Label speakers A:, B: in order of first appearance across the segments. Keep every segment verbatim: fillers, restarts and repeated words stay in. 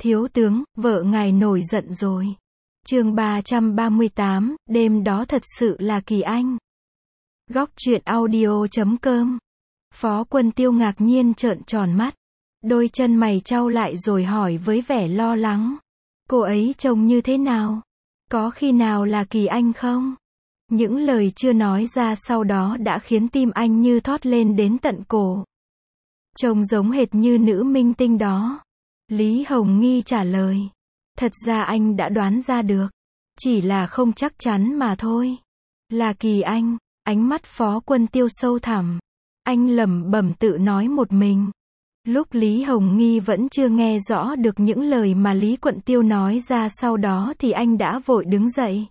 A: Thiếu tướng, vợ ngài nổi giận rồi. Chương ba trăm ba mươi tám, đêm đó thật sự là kỳ anh. Góc truyện audio chấm com. Phó Quân Tiêu ngạc nhiên trợn tròn mắt. Đôi chân mày chau lại rồi hỏi với vẻ lo lắng. Cô ấy trông như thế nào? Có khi nào là Kỳ Anh không? Những lời chưa nói ra sau đó đã khiến tim anh như thót lên đến tận cổ. Trông giống hệt như nữ minh tinh đó. Lý Hồng Nghi trả lời. Thật ra anh đã đoán ra được. Chỉ là không chắc chắn mà thôi. Là Kỳ Anh. Ánh mắt Phó Quân Tiêu sâu thẳm. Anh lẩm bẩm tự nói một mình. Lúc Lý Hồng Nghi vẫn chưa nghe rõ được những lời mà Lý Quận Tiêu nói ra sau đó thì anh đã vội đứng dậy.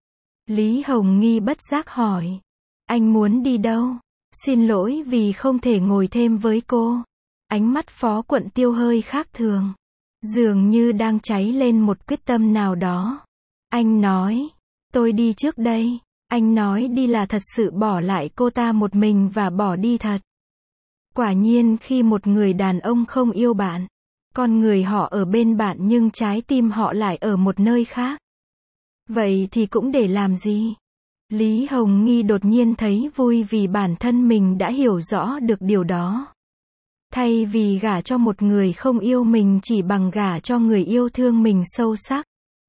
A: Lý Hồng Nghi bất giác hỏi. Anh muốn đi đâu? Xin lỗi vì không thể ngồi thêm với cô. Ánh mắt Phó Quận Tiêu hơi khác thường. Dường như đang cháy lên một quyết tâm nào đó. Anh nói. Tôi đi trước đây. Anh nói đi là thật sự bỏ lại cô ta một mình và bỏ đi thật. Quả nhiên khi một người đàn ông không yêu bạn, con người họ ở bên bạn nhưng trái tim họ lại ở một nơi khác. Vậy thì cũng để làm gì? Lý Hồng Nghi đột nhiên thấy vui vì bản thân mình đã hiểu rõ được điều đó. Thay vì gả cho một người không yêu mình chỉ bằng gả cho người yêu thương mình sâu sắc.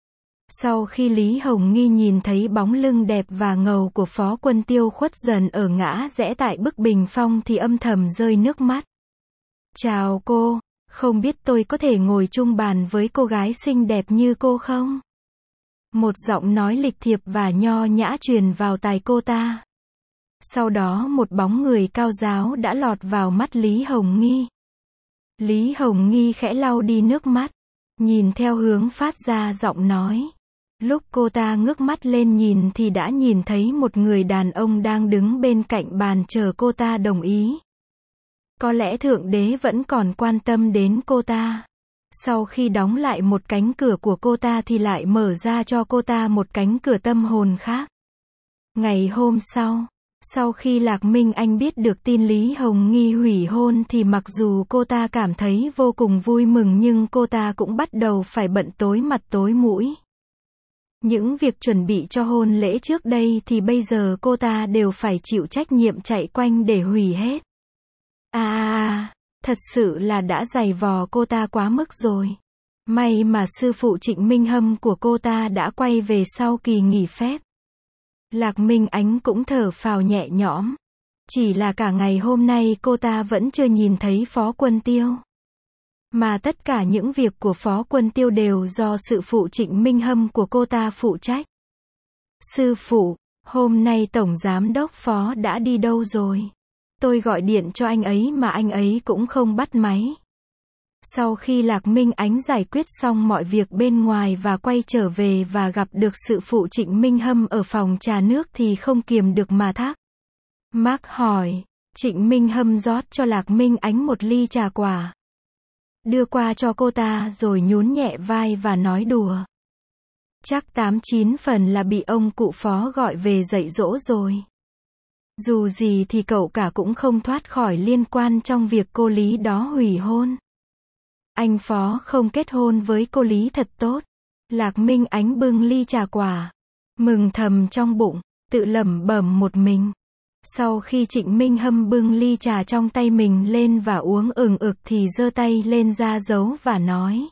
A: Sau khi Lý Hồng Nghi nhìn thấy bóng lưng đẹp và ngầu của Phó Quân Tiêu khuất dần ở ngã rẽ tại bức bình phong thì âm thầm rơi nước mắt. Chào cô, không biết tôi có thể ngồi chung bàn với cô gái xinh đẹp như cô không? Một giọng nói lịch thiệp và nho nhã truyền vào tai cô ta. Sau đó một bóng người cao ráo đã lọt vào mắt Lý Hồng Nghi. Lý Hồng Nghi khẽ lau đi nước mắt, nhìn theo hướng phát ra giọng nói. Lúc cô ta ngước mắt lên nhìn thì đã nhìn thấy một người đàn ông đang đứng bên cạnh bàn chờ cô ta đồng ý. Có lẽ Thượng Đế vẫn còn quan tâm đến cô ta. Sau khi đóng lại một cánh cửa của cô ta thì lại mở ra cho cô ta một cánh cửa tâm hồn khác. Ngày hôm sau, sau khi Lạc Minh Anh biết được tin Lý Hồng Nghi hủy hôn thì mặc dù cô ta cảm thấy vô cùng vui mừng nhưng cô ta cũng bắt đầu phải bận tối mặt tối mũi. Những việc chuẩn bị cho hôn lễ trước đây thì bây giờ cô ta đều phải chịu trách nhiệm chạy quanh để hủy hết. À, thật sự là đã dày vò cô ta quá mức rồi. May mà sư phụ Trịnh Minh Hâm của cô ta đã quay về sau kỳ nghỉ phép. Lạc Minh Ánh cũng thở phào nhẹ nhõm. Chỉ là cả ngày hôm nay cô ta vẫn chưa nhìn thấy Phó Quân Tiêu. Mà tất cả những việc của Phó Quân Tiêu đều do sư phụ Trịnh Minh Hâm của cô ta phụ trách. Sư phụ, hôm nay Tổng Giám đốc Phó đã đi đâu rồi? Tôi gọi điện cho anh ấy mà anh ấy cũng không bắt máy. Sau khi Lạc Minh Ánh giải quyết xong mọi việc bên ngoài và quay trở về và gặp được sư phụ Trịnh Minh Hâm ở phòng trà nước thì không kiềm được mà thắc mắc hỏi. Trịnh Minh Hâm rót cho Lạc Minh Ánh một ly trà quả. Đưa qua cho cô ta rồi nhún nhẹ vai và nói đùa. Chắc tám chín phần là bị ông cụ Phó gọi về dạy dỗ rồi. Dù gì thì cậu cả cũng không thoát khỏi liên quan trong việc cô Lý đó hủy hôn. Anh Phó không kết hôn với cô Lý thật tốt. Lạc Minh Ánh bưng ly trà quả. Mừng thầm trong bụng, tự lẩm bẩm một mình. Sau khi Trịnh Minh Hâm bưng ly trà trong tay mình lên và uống ừng ực thì giơ tay lên ra dấu và nói.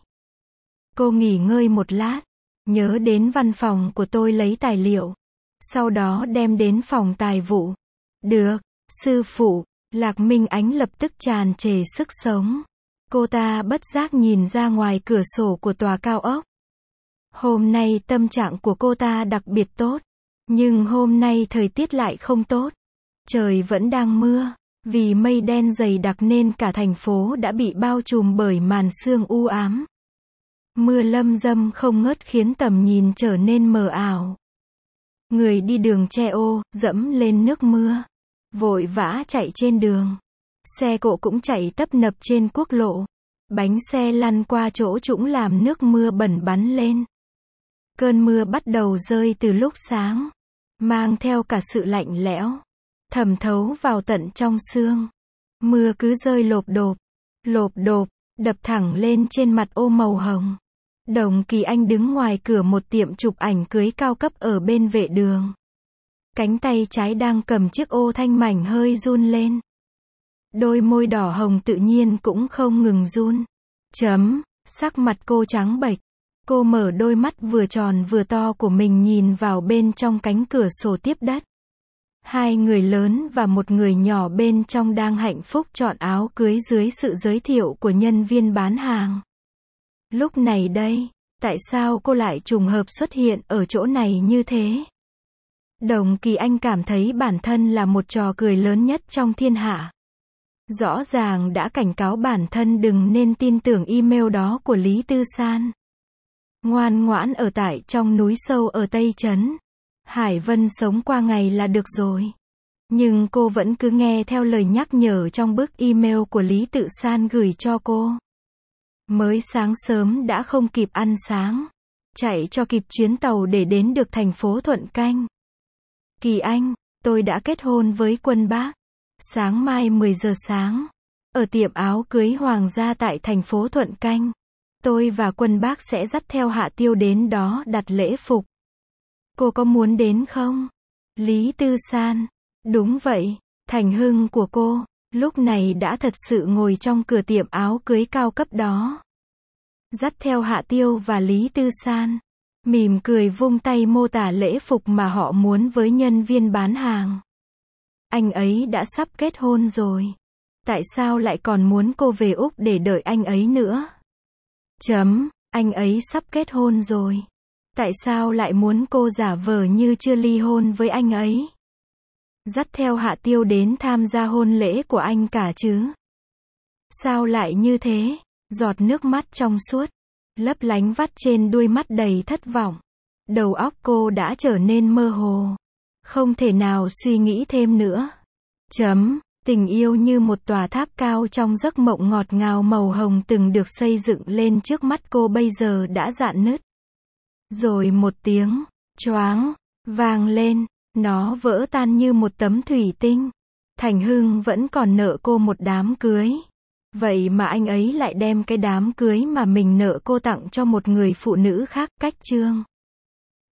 A: Cô nghỉ ngơi một lát. Nhớ đến văn phòng của tôi lấy tài liệu. Sau đó đem đến phòng tài vụ. Được, sư phụ. Lạc Minh Ánh lập tức tràn trề sức sống. Cô ta bất giác nhìn ra ngoài cửa sổ của tòa cao ốc. Hôm nay tâm trạng của cô ta đặc biệt tốt. Nhưng hôm nay thời tiết lại không tốt. Trời vẫn đang mưa. Vì mây đen dày đặc nên cả thành phố đã bị bao trùm bởi màn sương u ám. Mưa lâm dâm không ngớt khiến tầm nhìn trở nên mờ ảo. Người đi đường che ô, dẫm lên nước mưa. Vội vã chạy trên đường. Xe cộ cũng chạy tấp nập trên quốc lộ. Bánh xe lăn qua chỗ trũng làm nước mưa bẩn bắn lên. Cơn mưa bắt đầu rơi từ lúc sáng. Mang theo cả sự lạnh lẽo. Thẩm thấu vào tận trong xương. Mưa cứ rơi lộp độp. Lộp độp. đập thẳng lên trên mặt ô màu hồng. Đồng Kỳ Anh đứng ngoài cửa một tiệm chụp ảnh cưới cao cấp ở bên vệ đường. Cánh tay trái đang cầm chiếc ô thanh mảnh hơi run lên. Đôi môi đỏ hồng tự nhiên cũng không ngừng run. Chấm, sắc mặt cô trắng bệch. Cô mở đôi mắt vừa tròn vừa to của mình nhìn vào bên trong cánh cửa sổ tiếp đất. Hai người lớn và một người nhỏ bên trong đang hạnh phúc chọn áo cưới dưới sự giới thiệu của nhân viên bán hàng. Lúc này đây, tại sao cô lại trùng hợp xuất hiện ở chỗ này như thế? Đồng Kỳ Anh cảm thấy bản thân là một trò cười lớn nhất trong thiên hạ. Rõ ràng đã cảnh cáo bản thân đừng nên tin tưởng email đó của Lý Tư San. Ngoan ngoãn ở tại trong núi sâu ở Tây Trấn. Hải Vân sống qua ngày là được rồi. Nhưng cô vẫn cứ nghe theo lời nhắc nhở trong bức email của Lý Tự San gửi cho cô. Mới sáng sớm đã không kịp ăn sáng. Chạy cho kịp chuyến tàu để đến được thành phố Thuận Canh. Kỳ Anh, tôi đã kết hôn với Quân Bác. Sáng mai mười giờ sáng. Ở tiệm áo cưới hoàng gia tại thành phố Thuận Canh. Tôi và Quân Bác sẽ dắt theo Hạ Tiêu đến đó đặt lễ phục. Cô có muốn đến không? Lý Tư San. Đúng vậy, Thành Hưng của cô, lúc này đã thật sự ngồi trong cửa tiệm áo cưới cao cấp đó. Dắt theo Hạ Tiêu và Lý Tư San. Mỉm cười vung tay mô tả lễ phục mà họ muốn với nhân viên bán hàng. Anh ấy đã sắp kết hôn rồi. Tại sao lại còn muốn cô về Úc để đợi anh ấy nữa? Chấm, anh ấy sắp kết hôn rồi. Tại sao lại muốn cô giả vờ như chưa ly hôn với anh ấy? Dắt theo Hạ Tiêu đến tham gia hôn lễ của anh cả chứ? Sao lại như thế? Giọt nước mắt trong suốt, lấp lánh vắt trên đuôi mắt đầy thất vọng. Đầu óc cô đã trở nên mơ hồ. Không thể nào suy nghĩ thêm nữa. Chấm, tình yêu như một tòa tháp cao trong giấc mộng ngọt ngào màu hồng từng được xây dựng lên trước mắt cô bây giờ đã rạn nứt. Rồi một tiếng, choáng, vang lên, nó vỡ tan như một tấm thủy tinh. Thành Hưng vẫn còn nợ cô một đám cưới. Vậy mà anh ấy lại đem cái đám cưới mà mình nợ cô tặng cho một người phụ nữ khác, cách chương.